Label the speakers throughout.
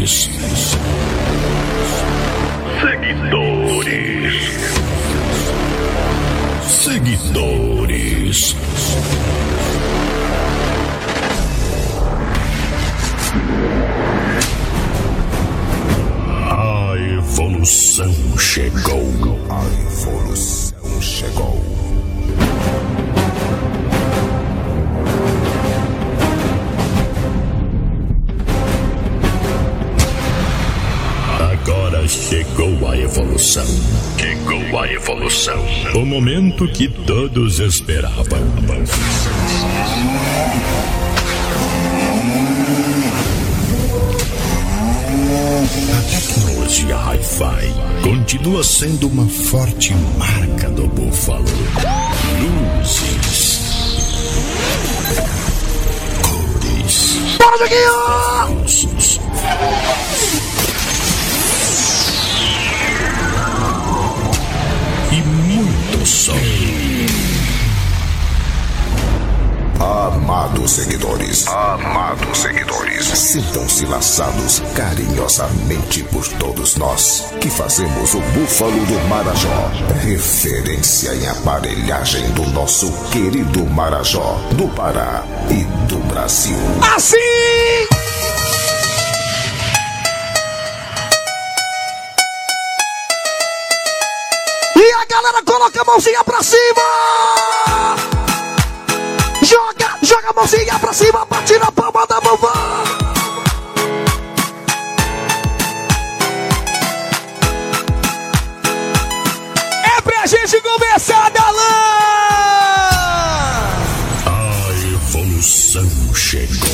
Speaker 1: Seguidores. A evolução chegou. A evolução chegou. Agora chegou a evolução. Chegou a evolução. O momento que todos esperavam. A tecnologia Hi-Fi continua sendo uma forte marca do Búfalo. Luzes, cores, recursos. E muito som. Amados seguidores, sintam-se laçados carinhosamente por todos nós que fazemos o Búfalo do Marajó, referência em aparelhagem do nosso querido Marajó, do Pará e do Brasil.
Speaker 2: Assim! E a galera coloca a mãozinha pra cima! Joga a mãozinha pra cima, bate na palma da mão. É pra gente começar, Dalan!
Speaker 1: A evolução chegou.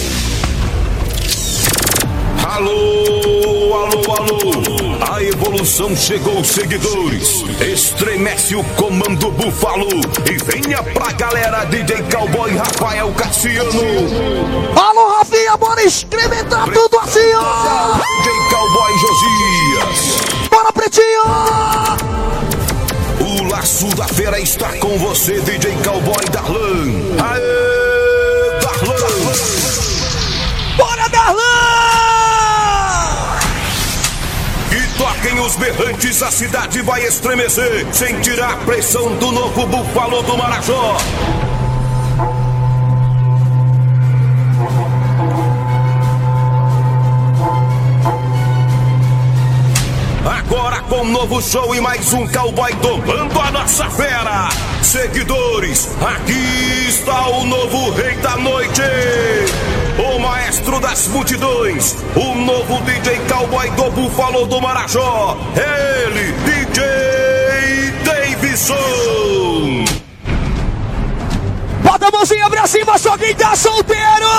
Speaker 3: Alô, alô, alô! A evolução chegou, seguidores! Estremece o comando Búfalo e venha pra galera DJ Cowboy Rafael Cassiano!
Speaker 2: Alô, Rafinha, bora excrementar tudo assim, ó!
Speaker 3: DJ Cowboy Josias!
Speaker 2: Bora, Pretinho!
Speaker 3: O laço da feira está com você, DJ Cowboy Darlan! Aê, Darlan!
Speaker 2: Bora, Darlan!
Speaker 3: Toquem os berrantes, a cidade vai estremecer. Sentirá a pressão do novo Búfalo do Marajó. Agora com um novo show e mais um cowboy tomando a nossa fera. Seguidores, aqui está o novo rei da noite, o maestro das multidões, o novo DJ Cowboy do Búfalo do Marajó, ele, DJ Davidson.
Speaker 2: Bota a mãozinha pra cima, só quem tá solteiro!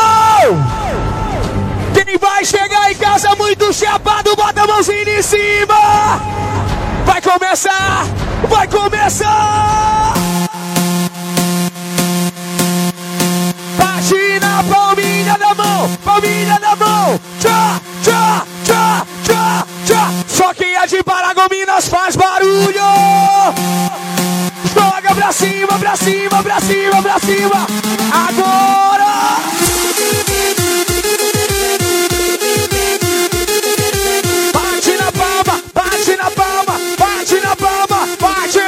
Speaker 2: Quem vai chegar em casa muito chapado, bota a mãozinha em cima! Vai começar! Vai começar! Bate na palminha da mão! Palminha da mão! Tchá, tchá, tchá, tchá, tchá! Só quem é de Paragominas faz barulho! Joga pra cima, pra cima, pra cima, pra cima! Agora! Bate na palma, bate na palma, bate na palma, bate!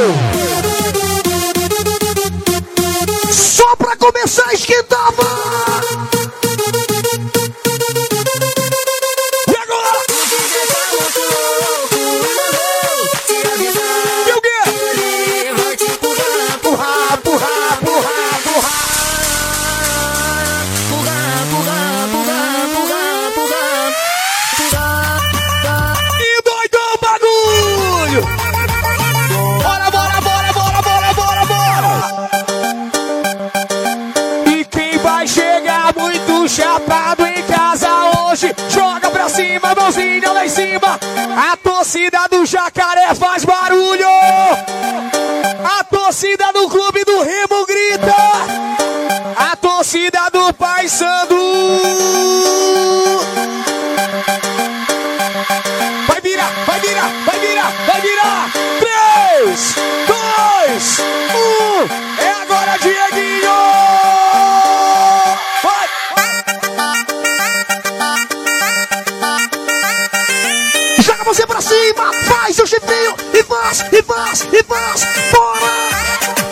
Speaker 2: Só pra começar a esquentar, e agora? E o quê?
Speaker 4: Vou te empurrar, empurrar, empurrar, empurrar, empurrar. Empurrar, empurrar, empurrar, empurrar, empurrar. Empurrar.
Speaker 2: E doidão o bagulho! Bora, bora, bora, bora, bora, bora, bora! E quem vai chegar muito chapado em casa hoje, joga pra cima, mãozinha lá em cima. A torcida do Jacaré faz barulho. A torcida do Clube do Remo grita. A torcida do Paysandu. Vai virar, vai virar, vai virar, vai virar. 3, 2, 1. É agora, Dieguinho. Vai. cima, faz o chifrinho e faz, bora!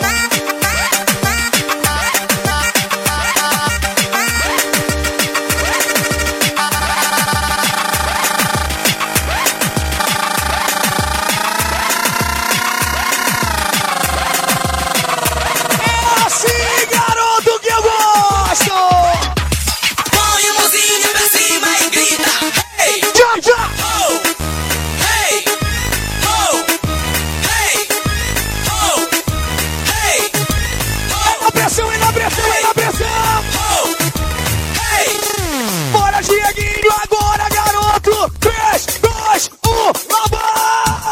Speaker 2: É assim, garoto, que eu gosto!
Speaker 5: Põe a mãozinha pra cima e grita. Hey!
Speaker 2: Tchau, tchau!
Speaker 5: Oh! Hey! Oh! Hey! Oh! Hey! Oh!
Speaker 2: Na pressão, na pressão, na pressão!
Speaker 5: Oh! Hey!
Speaker 2: Bora, Dieguinho, agora, garoto! 3, 2, 1, lá vai!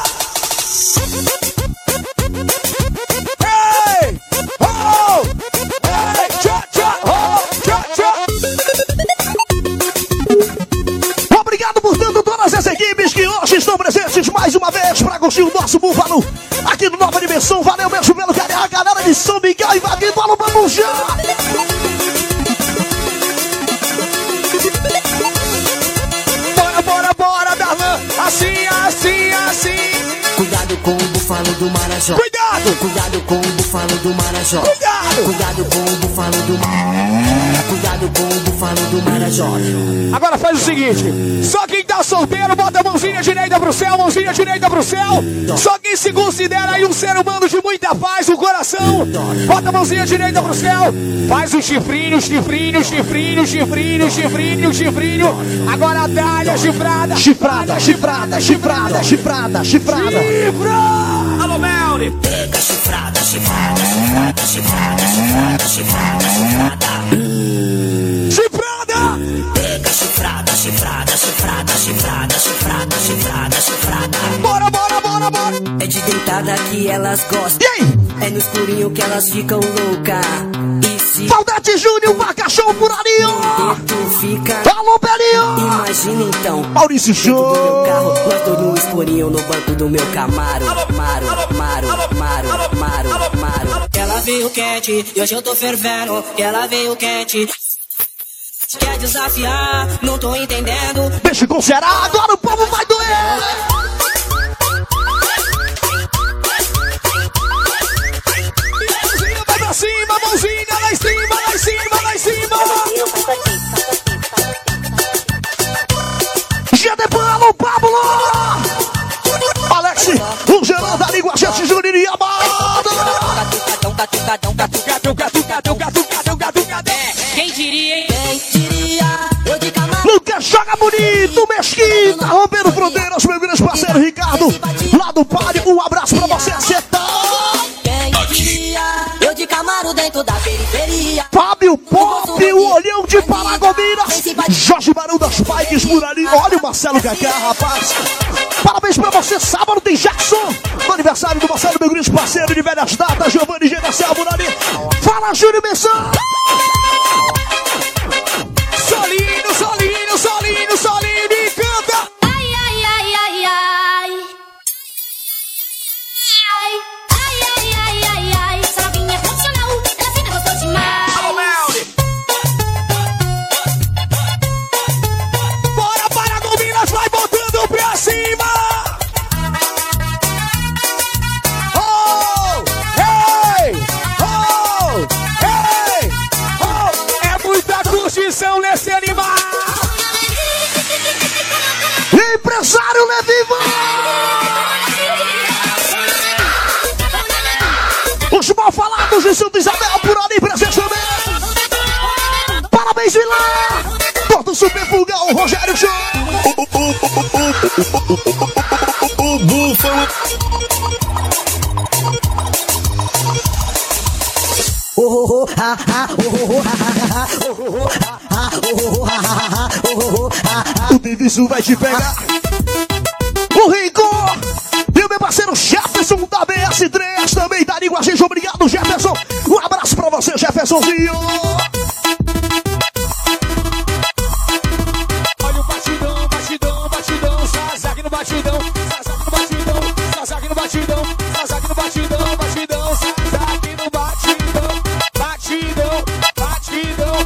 Speaker 2: Hey! Oh! Hey! Tchau, tchau! Oh! Tchau, tchau! Obrigado por tanto todas as equipes que hoje estão presentes mais uma vez para curtir o nosso Búfalo aqui no Nova Dimensão. Valeu mesmo pelo carinho, a galera de São Miguel invadindo a Lubamujá. Bora, Darlan! Assim, assim, assim!
Speaker 6: Cuidado com o búfalo do Marajó.
Speaker 2: Cuidado!
Speaker 6: Cuidado com o búfalo do Marajó.
Speaker 2: Cuidado!
Speaker 6: Cuidado com o búfalo do Cuidado com o búfalo do Marajó.
Speaker 2: Agora faz o seguinte: só quem tá solteiro, bota a mãozinha direita pro céu, mãozinha direita pro céu. Só quem se considera aí um ser humano de muita paz no coração, bota a mãozinha direita pro céu. Faz o chifrinho, chifrinho, chifrinho, chifrinho, chifrinho, chifrinho. Agora dá-lhe a chifrada. Chifrada, chifrada, chifrada, chifrada, chifrada.
Speaker 5: Alô, Melly! Pega chifrada, chifrada, chifrada, chifrada, chifrada, chifrada, chifrada.
Speaker 2: Chifrada!
Speaker 5: Pega chifrada, chifrada, chifrada, chifrada, chifrada, chifrada, chifrada.
Speaker 2: Bora, bora, bora, bora!
Speaker 6: É de deitada que elas gostam.
Speaker 2: E aí?
Speaker 6: É no escurinho que elas ficam loucas. E se
Speaker 2: Valdete Júnior, Pacachão por ali, ó!
Speaker 6: tu fica...
Speaker 2: Alô, Belinho!
Speaker 6: Imagina então.
Speaker 2: Maurício
Speaker 6: Dentro do meu
Speaker 2: Show!
Speaker 6: carro, nós dois no escurinho no banco do meu Camaro. Maro.
Speaker 5: Ela veio quente e hoje eu tô fervendo. Ela veio quente. Quer desafiar, não tô entendendo.
Speaker 2: Deixa com o Ceará, agora o povo vai doer! Mãozinha vai pra cima, mãozinha lá em cima, lá em cima, lá em cima! Gedepano, Pablo! Alex, o Geraldo da língua, gente, Júnior e Amado!
Speaker 5: Quem diria, hein? Quem diria? Eu de Camargo.
Speaker 2: Lucas joga bonito, Mesquita, rompendo fronteiras, meu grande parceiro Ricardo, lá do Palio, um abraço pra você, acertar!
Speaker 5: Quem diria? Eu de Camaro dentro da periferia.
Speaker 2: Fábio Pop, o olhão de Paragominas, Jorge Barão das Pikes por ali, olha o Marcelo Cacá, rapaz. Parabéns pra você, sábado tem Jackson, no aniversário do Marcelo, meu grande parceiro de velhas datas, Giovanni Genacel por ali. Fala, Júnior Messão! Solinho, solinho, solinho, solinho, me canta!
Speaker 7: Ai, ai, ai, ai, ai. Ai, essa novinha é profissional, ela sempre gostou demais.
Speaker 2: Bora, Paragominas, vai botando pra cima! Oh, hey, oh, hey, oh, é muita curtição nesse animal! Empresário Levivan! Os mal falados de Santa Isabel por ali presente também! Parabéns, Vilã! Porto Super Fogão, Rogério Show!
Speaker 3: O Búfalo.
Speaker 2: O Diviso vai te pegar! O Rico! E o meu parceiro Jefferson da BS3 também tá ali com a gente. Obrigado, Jefferson! Um abraço pra você, Jeffersonzinho! Olha o batidão, batidão, batidão, Sazak no batidão, Sazak no batidão, Sazak no batidão, Sazak no batidão, batidão, Sazak no batidão, batidão, batidão,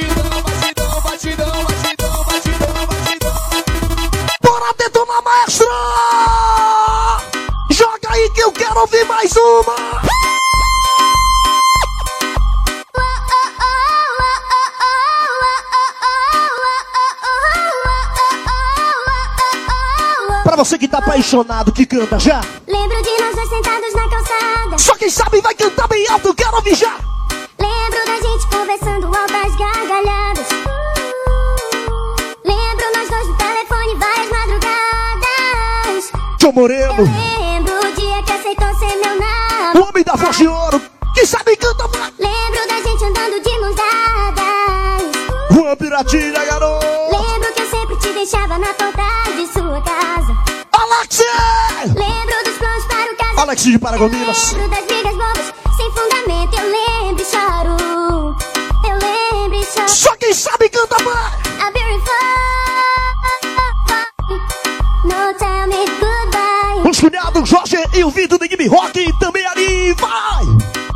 Speaker 2: batidão, batidão, batidão, batidão, batidão, batidão. Bora detonar, maestro! Joga aí que eu quero ouvir mais uma. Pra você que tá apaixonado, que canta já.
Speaker 7: Lembro de nós dois sentados na calçada.
Speaker 2: Só quem sabe vai cantar bem alto, quero ouvir já.
Speaker 7: Lembro da gente conversando altas gargalhadas. Lembro nós dois no telefone várias madrugadas.
Speaker 2: João Moreno,
Speaker 7: Eu lembro o dia que aceitou ser meu namorado.
Speaker 2: o homem da voz de ouro, quem sabe canta mais.
Speaker 7: Lembro da gente andando de mãos dadas.
Speaker 2: Juan Piratinha, garoto.
Speaker 7: Lembro que eu sempre te deixava na porta de sua casa.
Speaker 2: Alex!
Speaker 7: Lembro dos planos para o casamento.
Speaker 2: Alex de Paragominas.
Speaker 7: Lembro das brigas bobas sem fundamento. Eu lembro e choro. Eu lembro e choro.
Speaker 2: Só quem sabe canta mais.
Speaker 7: I'll be no tell me goodbye.
Speaker 2: Os cunhados Jorge e o Vitor do Game Rock também ali, vai!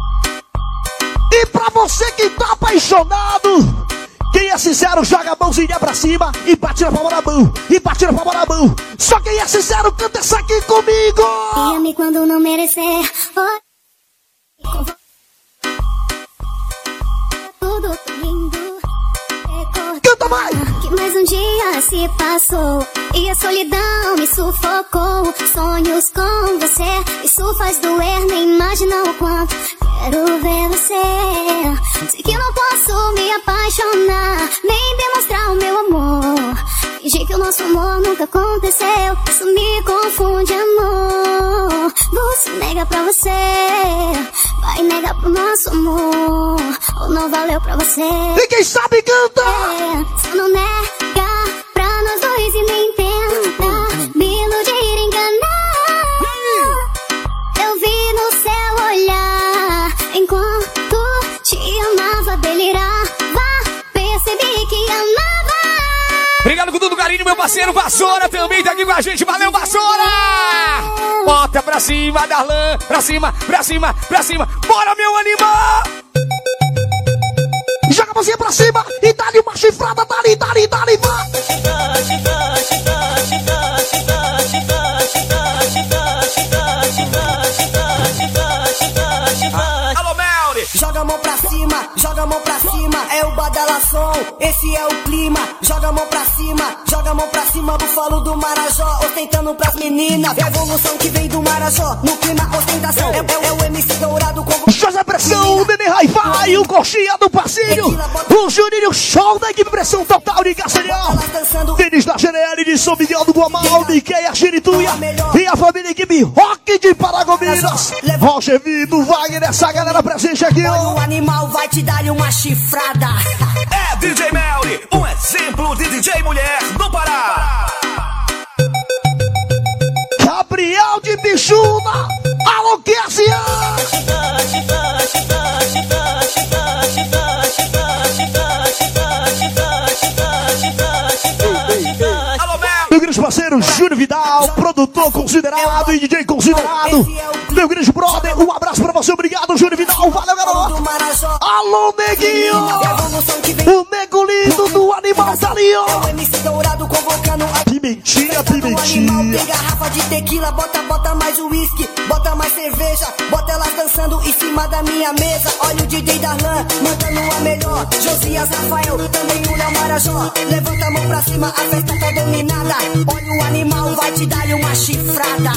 Speaker 2: E pra você que tá apaixonado, quem é sincero joga a mãozinha pra cima e bate na palma da mão, e bate na palma da mão. Só quem é sincero canta essa aqui comigo.
Speaker 7: E ame quando não merecer. Tudo lindo.
Speaker 2: Canta mais!
Speaker 7: Que mais um dia se passou e a solidão me sufocou. Sonhos com você, isso faz doer, nem imagina o quanto quero ver você. Sei que não posso me apaixonar, nem demonstrar o meu amor. Fingir que o nosso amor nunca aconteceu, isso me confunde, amor. Você nega pra você, vai negar pro nosso amor, ou não valeu pra você.
Speaker 2: E quem sabe canta!
Speaker 7: Só não nega pra nós dois e nem tenta me iludir, enganar. Eu vi no seu olhar enquanto te amava, delirava, percebi que amava.
Speaker 2: Obrigado com todo o carinho, meu parceiro Vassoura também tá aqui com a gente. Valeu, Vassoura! Bota pra cima, Darlan. Pra cima, pra cima, pra cima. Bora, meu animal! Joga a mãozinha pra cima e dá-lhe uma chifrada, dá-lhe, vai! Alô, Melri!
Speaker 6: Joga a mão pra cima, joga a mão pra cima, é o badalação, esse é o clima. Joga a mão pra cima, joga a mão pra cima, Búfalo do Marajó, ostentando pras meninas. É a evolução que vem do Marajó, no clima ostentação. É o MC Dourado com
Speaker 2: José Pressão, o Nenê Raivai, o Coxinha do Passinho, o Juninho Show da equipe Pressão Total de Castanhal, Denis da GNL de São Miguel do Guamal, Niqueia Xirituia e a família equipe Rock de Paragominas. Roger Vitor, Wagner, essa galera presente aqui, ó.
Speaker 6: o animal vai te dar uma chifrada.
Speaker 3: É DJ Melri, um exemplo de DJ mulher do Pará.
Speaker 2: Gabriel de Bichuna, alô, Cassian. Meu grande parceiro Júnior Vidal, produtor considerado e DJ considerado. Meu grande brother, um abraço pra você, obrigado Júnior Vidal, valeu garoto. Alô, neguinho, o nego lindo do animal tá ali, ó. Pimentinha, pimentinha.
Speaker 6: Tem garrafa de tequila, bota mais uísque, bota mais cerveja, bota elas dançando em cima da minha mesa. Olha o DJ Darlan, mandando a melhor. Josias, Rafael, também o Léo Marajó. Levanta a mão pra cima, a festa tá dominada. Olha o animal, vai te dar uma chifrada.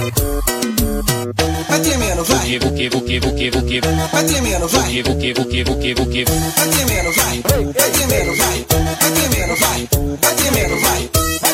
Speaker 8: Vai tremendo, vai. Vai tremendo, vai. Vai tremendo, vai. Vai tremendo, vai. Vai tremendo, vai. Vai tremendo, vai.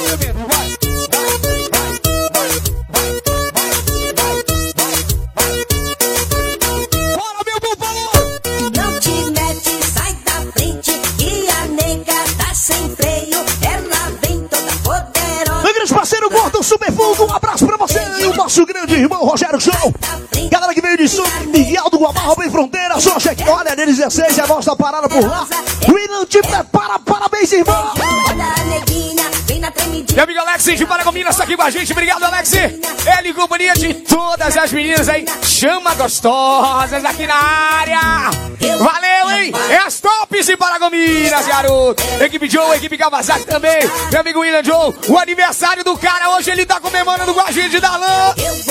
Speaker 2: Bora, meu búfalo!
Speaker 6: Não te mete, sai da frente, que a nega tá sem freio. Ela vem toda poderosa.
Speaker 2: Meu grande parceiro Gordo Superfundo, um abraço pra você e o nosso grande irmão Rogério Show. Galera que veio de São Miguel do Guamarro, bem fronteira, só cheque. Olha, deles 16, a nossa parada por lá. William te prepara, parabéns, irmão.
Speaker 6: Olha a neguinha, vem na tremida.
Speaker 2: Meu amigo Alex de Paragominas tá aqui com a gente. Obrigado, Alex. Ele e companhia de todas as meninas aí. Chama gostosas aqui na área. Valeu, hein? É as tops de Paragominas, garoto. Equipe Joe, equipe Kawasaki também. Meu amigo William Joe. O aniversário do cara hoje, ele tá comemorando com a gente da lã.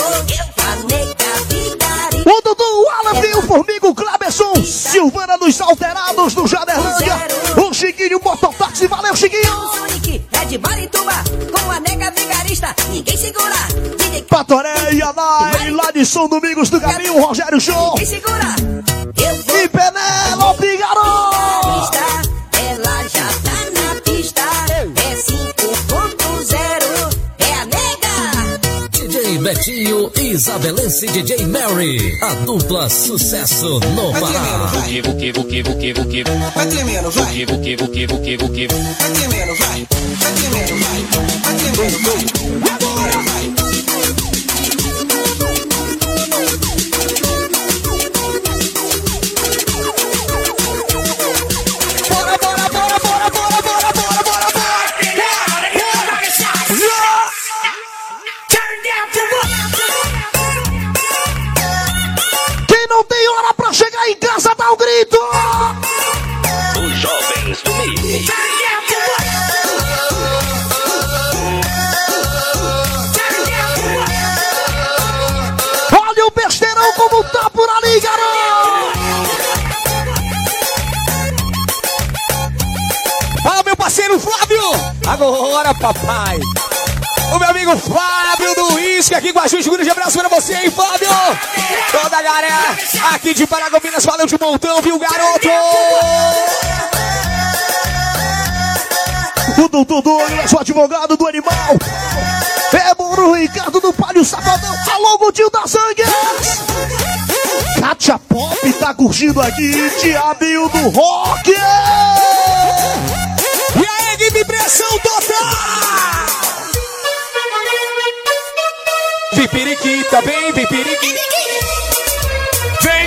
Speaker 9: O Dudu, o Alan, o Formiga, o Cleberson, Silvana dos Alterados do Jaderlândia, o Chiquinho Mototáxi, valeu Chiquinho!
Speaker 6: É de Barituba, com a nega vigarista, ninguém segura.
Speaker 9: Patoré e Anai, lá de São Domingos do Caminho, Rogério Show.
Speaker 6: Ninguém segura.
Speaker 9: E Penélope, garoto!
Speaker 6: Ela já tá na pista, é 5.0, é a nega.
Speaker 10: DJ Betinho e Isabelense DJ Mary, a dupla sucesso no Pará.
Speaker 8: Vai tremendo, vai. Vai tremendo, vai. Vai tremendo, vai. Vai tremendo, vai. Vai tremendo, vai.
Speaker 9: Não tem hora pra chegar em casa, dá um grito!
Speaker 3: Os jovens do Mix.
Speaker 9: Olha o besteirão como tá por ali, garoto!
Speaker 2: Fala, meu parceiro Flávio! Agora, papai! O meu amigo Fábio do Uísque aqui com a gente. Um grande abraço pra você, hein, Fábio? Toda a galera aqui de Paragominas, valeu de montão, viu, garoto?
Speaker 9: O Doutor Douglas, o advogado do animal. É Moro Ricardo do Palio Safadão. Alô, Godinho da Sangue. Kátia Pop tá curtindo aqui. Diabinho do Rock.
Speaker 2: E aí, equipe, pressão total! Vem periquita, vem periquita. Vem.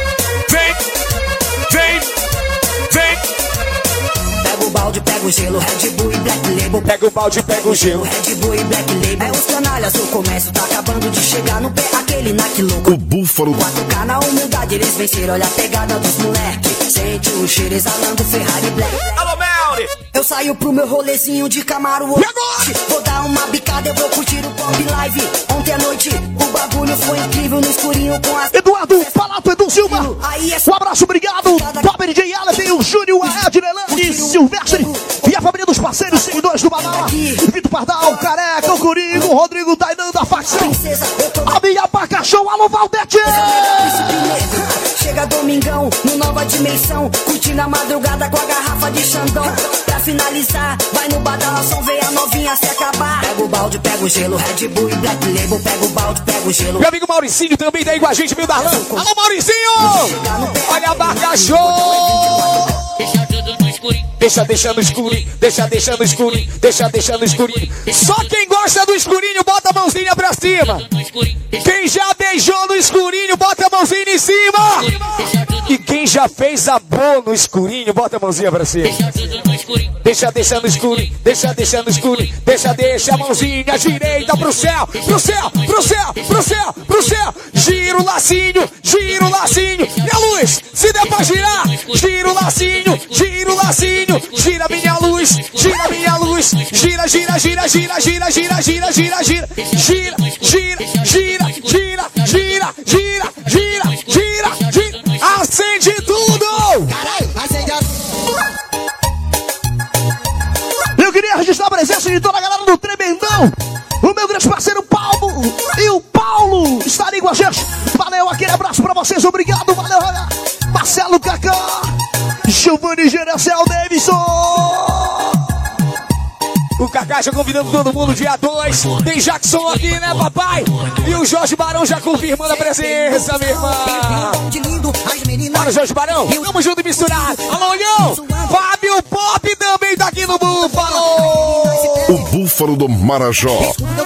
Speaker 6: Pega o balde, pega o gelo, Red Bull e Black Label.
Speaker 2: Pega o balde, pega o gelo.
Speaker 6: Red Bull e Black Label. É os canalhas, o comércio tá acabando de chegar no pé. Aquele naque louco.
Speaker 1: O búfalo.
Speaker 6: 4K na humildade, eles venceram. Olha a pegada dos moleque. Sente o cheiro exalando Ferrari Black.
Speaker 2: Alô, Melly!
Speaker 6: Eu saio pro meu rolezinho de Camaro hoje. Vou dar uma bicada, eu vou curtir o Pop Live. Ontem à noite, o bagulho foi incrível no escurinho com as...
Speaker 9: Eduardo Palato, Edu Silva.
Speaker 6: Aí é
Speaker 9: Um abraço, obrigado. Bob DJ Allen, tem o Júnior, a Ednelane, Silvestre e a família dos parceiros, seguidores do Badala. Vitor Pardal, Careca, o Coringo, Rodrigo Tainan da facção. A minha paca show, alô Valdete.
Speaker 6: Chega domingão, no Nova Dimensão, curtindo a madrugada com a garrafa de Xandão. Pra finalizar, vai no badalação, vê a novinha se acabar. Pega o balde, pega o gelo, Red Bull e Black Label. Pega o balde, pega o gelo.
Speaker 2: Meu amigo Mauricinho também tá aí com a gente, viu, Darlan? Alô, Mauricinho! Olha a barca show! Deixa no escurinho, deixa no escurinho. Só quem gosta do escurinho, bota a mãozinha pra cima. Quem já beijou no escurinho, bota a mãozinha em cima. E quem já fez amor no escurinho, bota a mãozinha pra cima. Deixa no escurinho, deixa no escurinho. Deixa a mãozinha direita pro céu. Gira o lacinho. E a luz, se der pra girar, gira o lacinho. Gira minha luz. Gira. Acende tudo!
Speaker 9: Eu queria registrar a presença de toda a galera do Tremendão. O meu grande parceiro Paulo e o Paulo estarem com a gente. Valeu, aquele abraço pra vocês, obrigado, valeu, Marcelo Cacá, Giovanni Gerecel Davidson.
Speaker 2: O Cacá já convidando todo mundo dia 2. Tem Jackson aqui, né, papai? E o Jorge Barão já confirmando a presença, minha irmã. Bora, Jorge Barão. Tamo junto e misturado. Alô, Leão. Fábio Pop também tá aqui no Búfalo.
Speaker 1: O Búfalo do Marajó.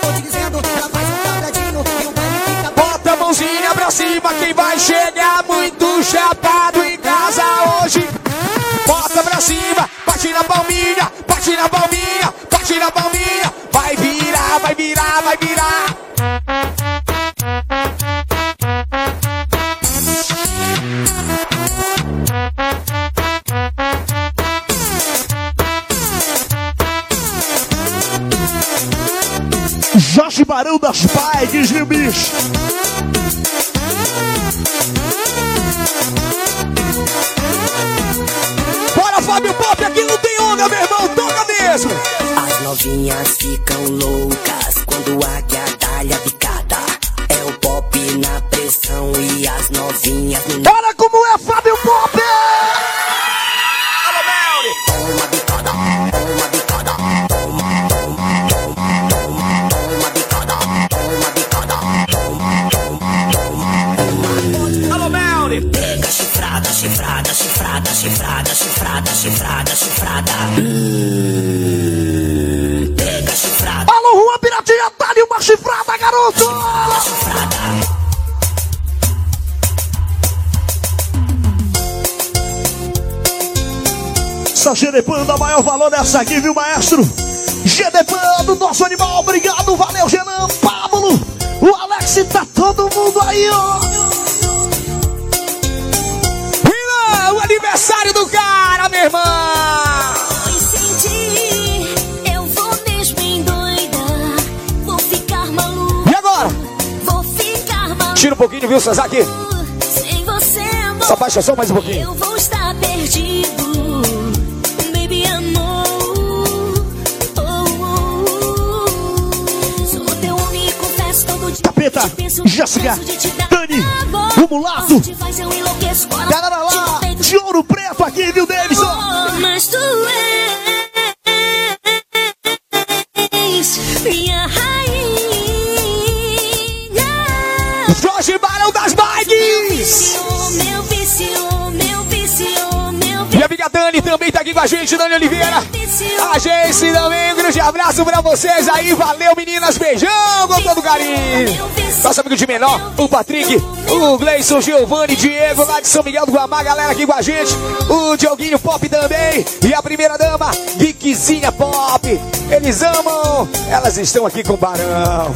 Speaker 2: Bota a mãozinha pra cima. Quem vai chegar muito chapado em casa hoje. Bota pra cima. Bate na palminha. vai virar.
Speaker 9: Jorge Barão das Bikes, viu, bicho?
Speaker 2: Bora, Fábio Pop, aqui não tem onda, meu irmão, toca mesmo.
Speaker 6: As novinhas ficam loucas quando a guiadalha picada. É o pop na pressão e as novinhas no...
Speaker 9: Olha como é Fábio Pop!
Speaker 2: Alô, Melly!
Speaker 6: Toma bicada, toma bicada, toma bicada, toma bicada, toma.
Speaker 2: Alô, Melly!
Speaker 6: Pega chifrada, chifrada, chifrada, chifrada, chifrada, chifrada, chifrada. Pega chifrada.
Speaker 9: Alô, Rua Piratinha, dá-lhe uma chifrada, garoto!
Speaker 6: Chifrada.
Speaker 9: Essa GDPAN dá maior valor nessa aqui, viu, maestro? GDPAN do nosso animal, obrigado, valeu, Genan, Pablo, o Alex, tá todo mundo aí, ó.
Speaker 2: O aniversário do cara, meu irmão!
Speaker 7: Eu vou mesmo endoidar, vou ficar maluco.
Speaker 2: E agora?
Speaker 7: Vou ficar maluco.
Speaker 2: Tira um pouquinho, viu, Sazaki?
Speaker 7: Sem você, amor,
Speaker 2: Só baixa só mais um pouquinho.
Speaker 7: eu vou estar perdido. Baby, amor. Sou teu homem e confesso todo dia.
Speaker 9: Capeta, Jéssica, Dani, o Mulato, galera lá, de Ouro Preto aqui, viu, Davidson?
Speaker 7: Mas tu és minha rainha.
Speaker 2: Jorge Barão das Bikes!
Speaker 7: Meu vício, meu vício, meu vício.
Speaker 2: E a amiga Dani também tá aqui com a gente, Dani Oliveira. A gente também, um grande abraço pra vocês aí. Valeu, meninas, beijão com todo carinho. Nosso amigo de menor, o Patrick, o Gleison, Giovanni, Diego, lá de São Miguel do Guamá, galera aqui com a gente. O Dioguinho Pop também. E a primeira dama, Viquizinha Pop. Eles amam, elas estão aqui com o Barão.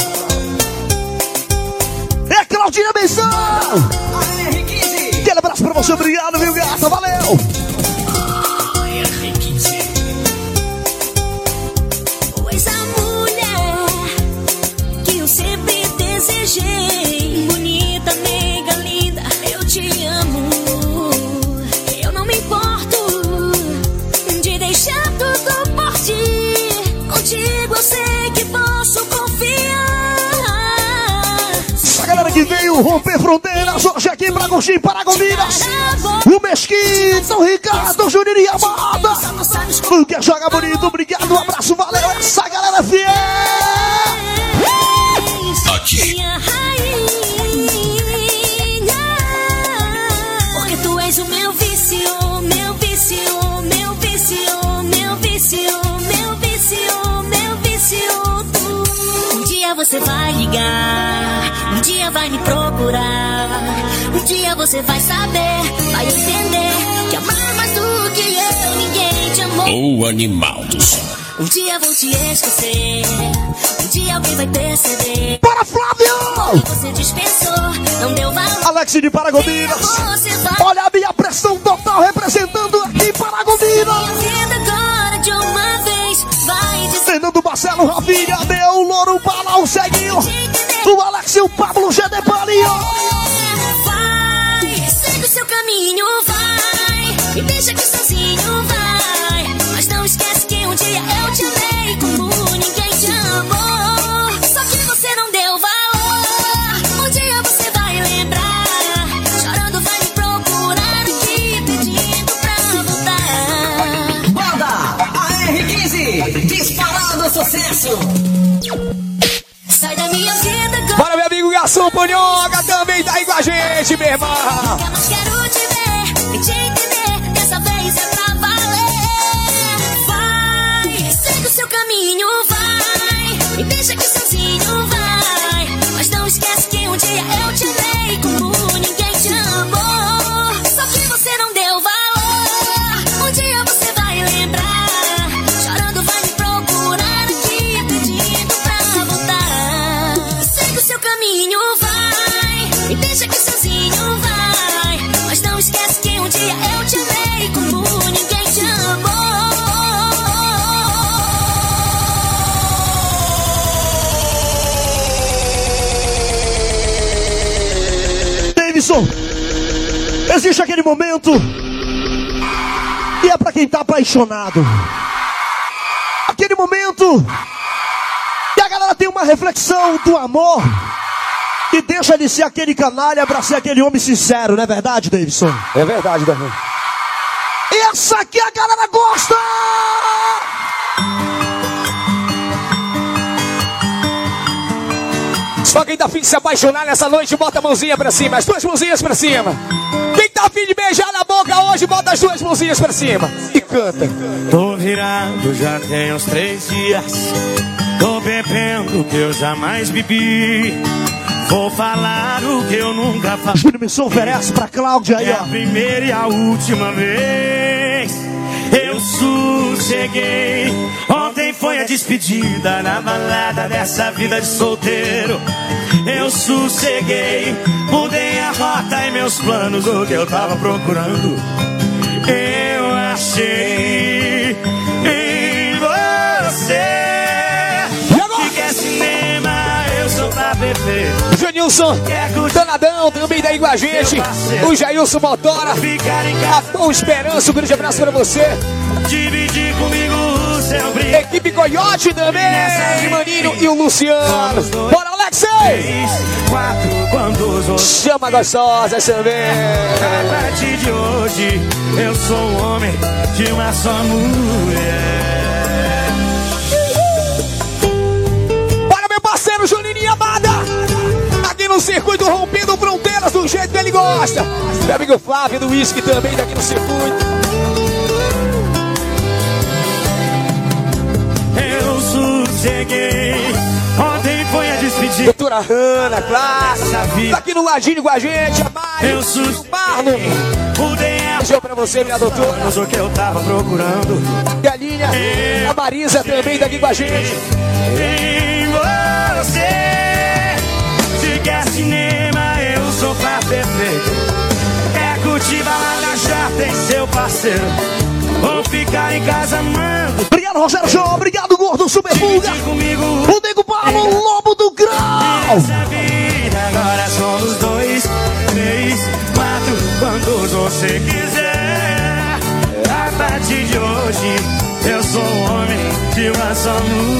Speaker 9: É Claudinha Benção! Aquele abraço pra você, obrigado, viu, gata? Valeu!
Speaker 7: Pois a mulher que eu sempre desejei, bonita, nega, linda, eu te amo. Eu não me importo de deixar tudo por ti. Contigo eu sei que posso confiar.
Speaker 9: A galera que veio romper fronteiras hoje aqui pra curtir Paragominas. O Mesquita, o Ricardo, o Juninho e a Amada. O que joga bonito, obrigado, um abraço, valeu. Essa galera fiel.
Speaker 7: Aqui. Porque tu és o meu vício, meu vício, meu vício, meu vício, meu vício, meu vício. Um dia você vai ligar, um dia vai me procurar, um dia você vai saber, vai entender que amar mais do que eu, ninguém te amou.
Speaker 10: O animal do som.
Speaker 7: Um dia vou te esquecer, um dia alguém vai perceber.
Speaker 9: Bora, Flávio!
Speaker 7: Você dispensou, não deu valor.
Speaker 9: Alex de Paragominas. Olha a minha pressão total representando aqui Paragominas.
Speaker 7: Vida agora de uma vez vai dizer.
Speaker 9: Fernando Marcelo, Rafinha, deu o Louro, Bala, o Ceguinho. O Alex e o Pablo GD Palinho.
Speaker 7: Vai, segue o seu caminho, vai. Me deixa aqui sozinho, vai. Mas não esquece que um dia eu te amei como ninguém te amou. Só que você não deu valor. Um dia você vai lembrar. Chorando vai me procurar aqui, pedindo pra voltar.
Speaker 8: Banda AR15, disparado sucesso.
Speaker 7: Sai da minha vida agora.
Speaker 2: Bora, meu amigo Garçom Ponhoca, também tá aí com a gente, meu irmão.
Speaker 7: Mas quero te ver e te entender. Dessa vez é pra valer. Vai, segue o seu caminho, vai. Me deixa aqui sozinho, vai. Mas não esquece que um dia eu te amei como ninguém te amou. Só que você não deu valor. Um dia você vai lembrar. Chorando vai me procurar aqui, pedindo pra voltar.
Speaker 9: Davidson, existe aquele momento e é pra quem tá apaixonado. Aquele momento e a galera tem uma reflexão do amor e deixa de ser aquele canalha pra ser aquele homem sincero, não é verdade, Davidson?
Speaker 2: É verdade, Davi.
Speaker 9: Essa aqui a galera gosta!
Speaker 2: Só quem tá afim de se apaixonar nessa noite, bota a mãozinha pra cima, as duas mãozinhas pra cima. Quem tá afim de beijar na boca hoje, bota as duas mãozinhas pra cima e canta.
Speaker 11: Tô virado, já tem uns 3 dias. Tô bebendo o que eu jamais bebi. Vou falar o que eu nunca falei.
Speaker 9: Júnior Missão oferece pra Cláudia aí, ó.
Speaker 11: É a primeira e a última vez. Eu sosseguei. Ontem foi a despedida na balada dessa vida de solteiro. Eu sosseguei. Mudei a rota e meus planos, o que eu tava procurando. Eu achei em você. Que quer cinema, eu sou pra beber.
Speaker 2: Janilson, Danadão, também daí com a gente. O Jailson Motora, a Bom Esperança, um grande abraço pra você.
Speaker 11: Dividir comigo o seu brilho.
Speaker 2: Equipe Coyote também, Maninho e o Luciano. Bora, Alexei!
Speaker 11: 4 quando
Speaker 2: chama gostosas também.
Speaker 11: A partir de hoje, eu sou um homem de uma só mulher.
Speaker 2: Bora, meu parceiro Juninho Amada. Aqui no circuito, rompendo fronteiras do jeito que ele gosta. Meu amigo Flávio do Whisky também daqui no circuito.
Speaker 11: Eu sosseguei. Ontem foi a despedida.
Speaker 2: Doutora Hanna, classe. Tá aqui no ladinho com a gente. A Mari,
Speaker 11: eu
Speaker 2: o Marlon. Beijão pra você, minha doutora.
Speaker 11: Mas o que eu tava procurando.
Speaker 2: Galinha, a Marisa também tá aqui com a gente.
Speaker 11: Em você. Se quer cinema, eu sou pra perfeito. É curtir balada, já tem seu parceiro. Vou ficar em casa, mano.
Speaker 9: Obrigado, Rogério João. Obrigado, Gordo Super Pulga. O Nego Paulo, o Lobo do Grau.
Speaker 11: Essa vida agora somos 2, 3, 4. Quando você quiser. A partir de hoje, eu sou um homem de uma só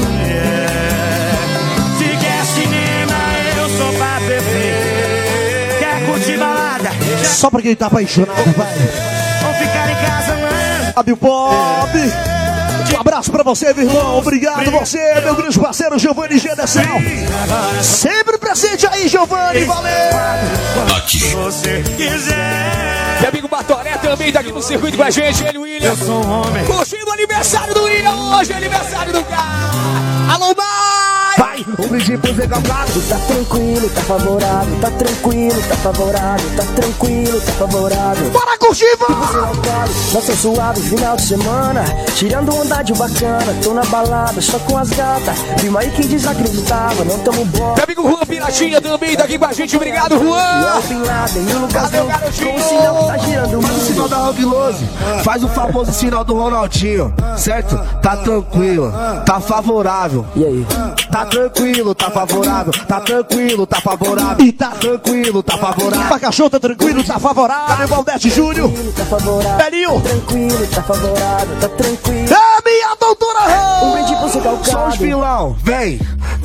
Speaker 11: mulher. Se quer cinema, eu sou pra beber. Quer curtir balada?
Speaker 9: Só pra quem tá apaixonado, vai.
Speaker 11: Vou ficar em casa, mano.
Speaker 9: Fábio Bob, um abraço pra você, meu irmão. Obrigado você, meu grande parceiro Giovanni Gedeção. Sempre presente aí, Giovanni, valeu.
Speaker 11: Aqui. Se você quiser.
Speaker 2: Meu amigo Batoré também tá aqui no circuito com a gente, ele, William.
Speaker 11: Eu sou um homem.
Speaker 2: Curtindo o aniversário do William hoje, aniversário do cara. Alô,
Speaker 12: vai! O princípio é calcado. Tá tranquilo, tá favorável. Tá tranquilo, tá favorável. Tá tranquilo, tá favorável.
Speaker 9: Bora curtir, vamos!
Speaker 12: Nossa suave final de semana. Tirando onda de bacana. Tô na balada, só com as gatas. Prima aí quem desacreditava, não tamo bom.
Speaker 2: Meu amigo Juan Piratinha também tá aqui com a gente, obrigado, Juan!
Speaker 12: E é o Bin Laden, e o Lucas com o sinal que tá girando o mundo.
Speaker 13: Faz o sinal da Rock Lose, faz o famoso sinal do Ronaldinho, certo? Tá tranquilo, tá favorável.
Speaker 12: E aí?
Speaker 13: Tá tranquilo, tá favorável. Tá tranquilo, tá favorável.
Speaker 9: E tá
Speaker 13: tranquilo, tá favorável.
Speaker 9: Pra cachorro tá tranquilo, tá favorável. Valdete Júnior,
Speaker 12: tá favorável.
Speaker 9: Belinho,
Speaker 12: tá tranquilo, tá favorável. Tá tranquilo.
Speaker 9: É minha doutora Rã.
Speaker 12: Um brinde pro seu calcado.
Speaker 13: Só os vilão, vem.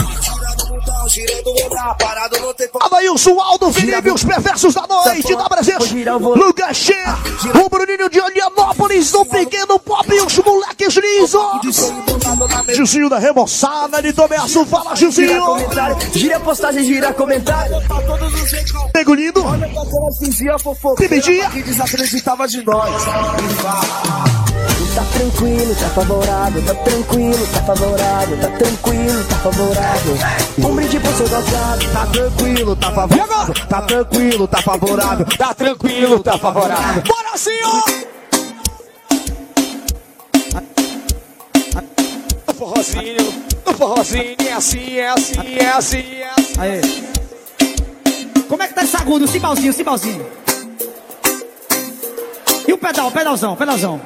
Speaker 9: Adailson, Aldo, Felipe, os perversos da noite, da presença. Lucas Che, o Bruninho de Olianópolis, do Pequeno Pop e os moleques lisos. Gilzinho da Remoçada, de Tomeaço, fala Gilzinho.
Speaker 12: Gira postagem, gira comentário.
Speaker 9: Nego lindo. Pimentinha.
Speaker 13: Que desacreditava de nós.
Speaker 12: Tá tranquilo, tá favorável, tá tranquilo, tá favorável, tá tranquilo, tá favorável. Um brinde pro seu calcado.
Speaker 13: Tá tranquilo, tá favorável. Tá tranquilo, tá favorável.
Speaker 2: Tá tranquilo, tá favorável. Bora, senhor! No forrozinho, é assim, é assim, é assim, é assim.
Speaker 14: Aí. Como é que tá esse agudo? O cimbalzinho. E o pedalzão.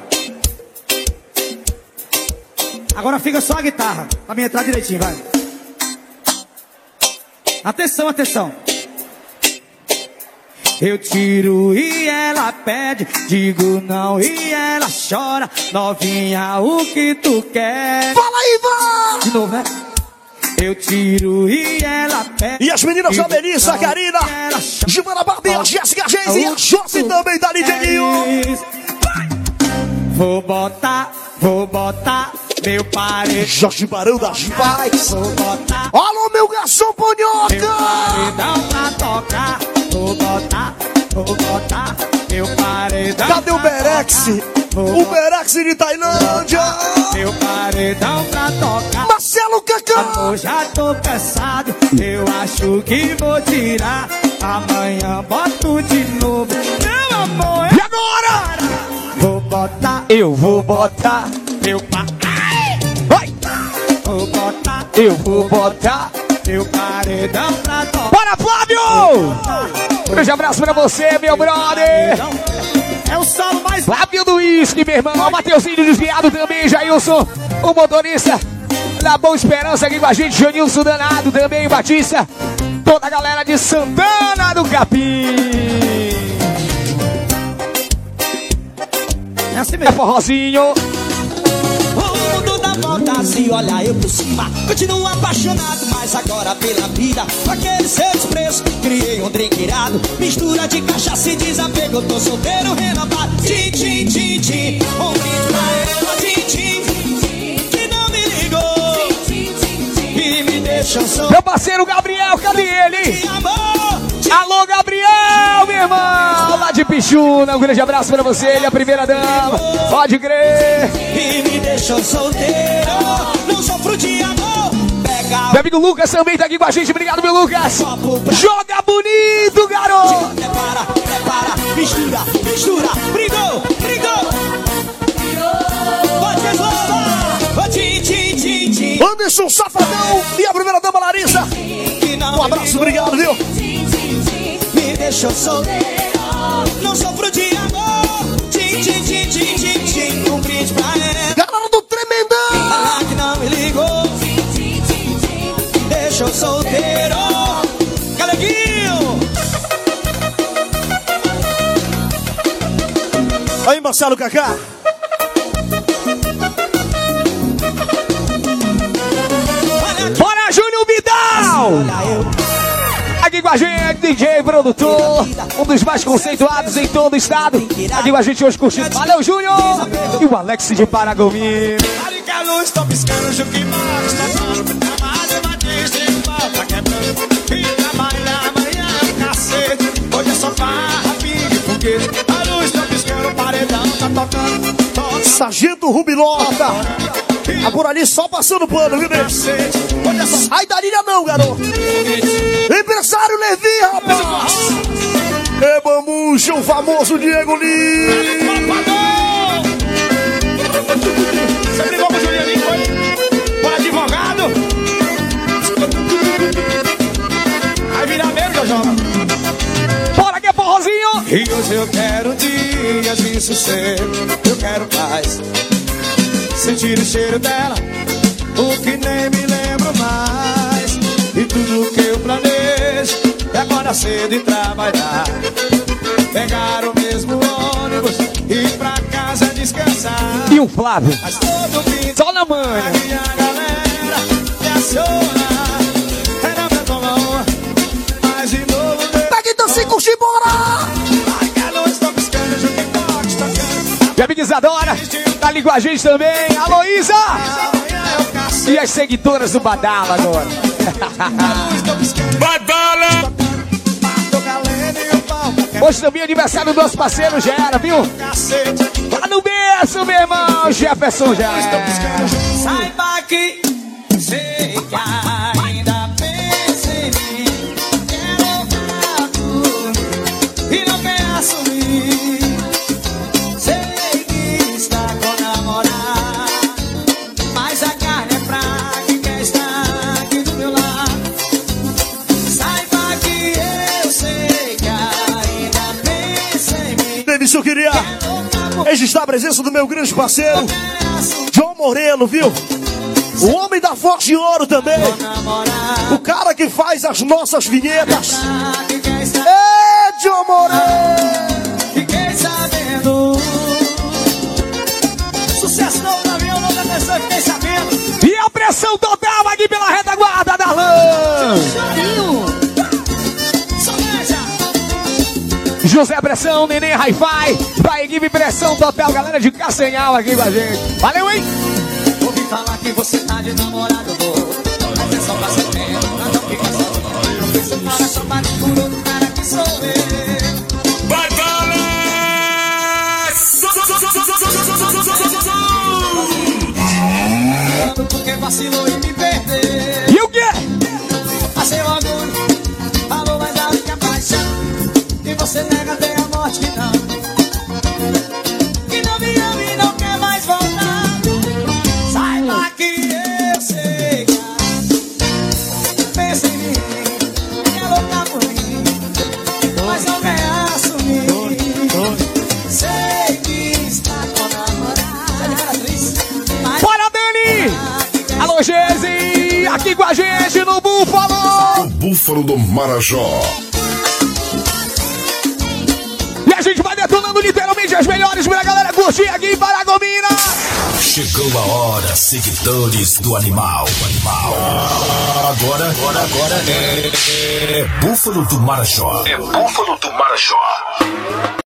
Speaker 14: Agora fica só a guitarra, pra mim entrar direitinho, vai. Atenção.
Speaker 11: Eu tiro e ela pede, digo não e ela chora. Novinha, o que tu quer?
Speaker 9: Fala aí, Ivan!
Speaker 11: De novo, né? Eu tiro e ela pede.
Speaker 9: E as meninas da Melissa, a Karina, Gilmana Barbinha, a Jéssica Geis e a Josi também da Lidinho.
Speaker 11: Vou botar meu paredão.
Speaker 9: Jorge Barão das Paz.
Speaker 11: Vou botar.
Speaker 9: Alô, meu garçom Ponhoca.
Speaker 11: Meu paredão pra tocar. Vou botar meu paredão.
Speaker 9: Cadê o Berex? O Berex de Tailândia.
Speaker 11: Meu paredão pra tocar.
Speaker 9: Marcelo Cacá.
Speaker 11: Amor, já tô cansado. Eu acho que vou tirar. Amanhã boto de novo. Meu amor.
Speaker 9: E agora?
Speaker 11: Vou botar.
Speaker 2: Eu vou botar.
Speaker 11: Meu paredão.
Speaker 2: Vai.
Speaker 11: Vou botar.
Speaker 2: Eu vou botar.
Speaker 11: Meu paredão pra tocar.
Speaker 2: Bora, Flávio! Grande abraço pra você, meu brother.
Speaker 11: É o solo mais...
Speaker 2: Flávio do Whisky, meu irmão. O Mateuzinho desviado também, Jailson. O motorista da Boa Esperança aqui com a gente. Janilson Danado também, Batista. Toda a galera de Santana do Capim.
Speaker 11: É assim mesmo.
Speaker 2: É forrozinho.
Speaker 15: O mundo dá voltas e olha eu por cima. Continuo apaixonado, mas agora pela vida. Com aquele seu desprezo, criei um drink irado. Mistura de cachaça e desapego, tô solteiro renovado. Tim, tim, tim, tim. Um brinde pra ela, tim, tim. Que não me ligou e me deixou só.
Speaker 2: Meu parceiro Gabriel, cadê ele? Alô, Gabriel, meu irmão, lá de Pichuna. Um grande abraço pra você, ele é a primeira dama. Pode crer.
Speaker 15: E me deixou solteiro, não sofro de amor. Pega.
Speaker 2: Meu amigo Lucas também tá aqui com a gente. Obrigado, meu Lucas. Joga bonito, garoto.
Speaker 15: Prepara, mistura, brigou. Pode eslovar, tim.
Speaker 9: Anderson Safadão e a primeira dama Larissa. Um abraço, obrigado, viu?
Speaker 15: Me deixou solteiro, não sofro de amor. Tim. Um brinde pra ela.
Speaker 9: Galera do Tremendão.
Speaker 15: Ela que não me ligou, deixou solteiro. Galeguinho.
Speaker 9: Aí, Marcelo Cacá.
Speaker 2: Bora, Júnior Vidal! Aqui com a gente, DJ produtor, um dos mais conceituados em todo o estado. Aqui com a gente hoje curtindo. Valeu, Júnior! E o Alex de Paragominas.
Speaker 11: Ali que a luz tá piscando, o Juque Marcos tá falando. A mais uma diz de pau tá quebrando. E trabalha amanhã é um cacete. Hoje é só farra, pingue e foguete. A luz tá piscando, o paredão tá tocando.
Speaker 9: Sargento Rubilota. Tá por ali só passando pano, viu, Deus? Sai da linha não, garoto. Empresário Levi, rapaz. É Bamucha, o famoso Diego Lima.
Speaker 11: Você brigou com o Julianinho, foi? Por advogado? Vai virar mesmo, João.
Speaker 2: Bora que é forrozinho.
Speaker 11: E hoje eu quero dias de sossego. Eu quero paz. Sentir o cheiro dela, o que nem me lembro mais. E tudo que eu planejo é acordar cedo e trabalhar. Pegar o mesmo ônibus e ir pra casa descansar.
Speaker 2: E o Flávio?
Speaker 11: Mas todo fim
Speaker 2: só na manhã.
Speaker 11: A minha galera me aciona. É na minha mão, mas de novo.
Speaker 9: Pega então sem curtir, bora!
Speaker 11: Ai, que a luz tá piscando, o Juque Marcos tocando.
Speaker 2: Minha amiga Isadora tá ali com a gente também. Alô, Isa! E as seguidoras do Badala agora.
Speaker 3: Badala!
Speaker 2: Hoje também é aniversário do nosso parceiro Gera, viu? Tá no berço, meu irmão, Jefferson Gera.
Speaker 15: Saiba que sei que ainda pensa em mim. Quero fato e não quer assumir. Sei que está com namorar, mas a carne é fraca e quer estar aqui do meu lado. Saiba que eu sei que ainda pensa em mim.
Speaker 9: Davis, eu queria registrar a presença do meu grande parceiro João Moreno, viu? O homem da Voz de Ouro também. O cara que faz as nossas vinhetas. É, John! namorei.
Speaker 15: Fiquei sabendo. Sucesso novo na minha, nova pessoa, fiquei sabendo.
Speaker 2: E a pressão total aqui pela retaguarda, Darlan. José Pressão, Neném Hi-Fi, da equipe Pressão Total, galera de Castanhal aqui com a gente. Valeu, hein?
Speaker 15: Ouvi falar que você tá de namorado novo. Mas é só pra ser tempo, não fica só. Não pensa para só para por outro cara que sou eu.
Speaker 3: Vai,
Speaker 15: Porque vacilou e me perdeu.
Speaker 2: E o quê?
Speaker 15: Passei o orgulho, falou mais alto que a paixão. E você nega até a morte que não. Que não me ama e não quer mais voltar. Saiba que eu sei que pensa em mim, que é louca por mim, mas não quer assumir. Sei que está com namorada.
Speaker 2: Bora, Dani! Alô, Gezi! Aqui com a gente no Búfalo!
Speaker 1: O Búfalo do Marajó.
Speaker 2: E a gente vai detonando literalmente as melhores pra galera curtir aqui em Paragomina!
Speaker 10: Chegou a hora, seguidores do animal. Agora é Búfalo do Marajó. É Búfalo do Marajó.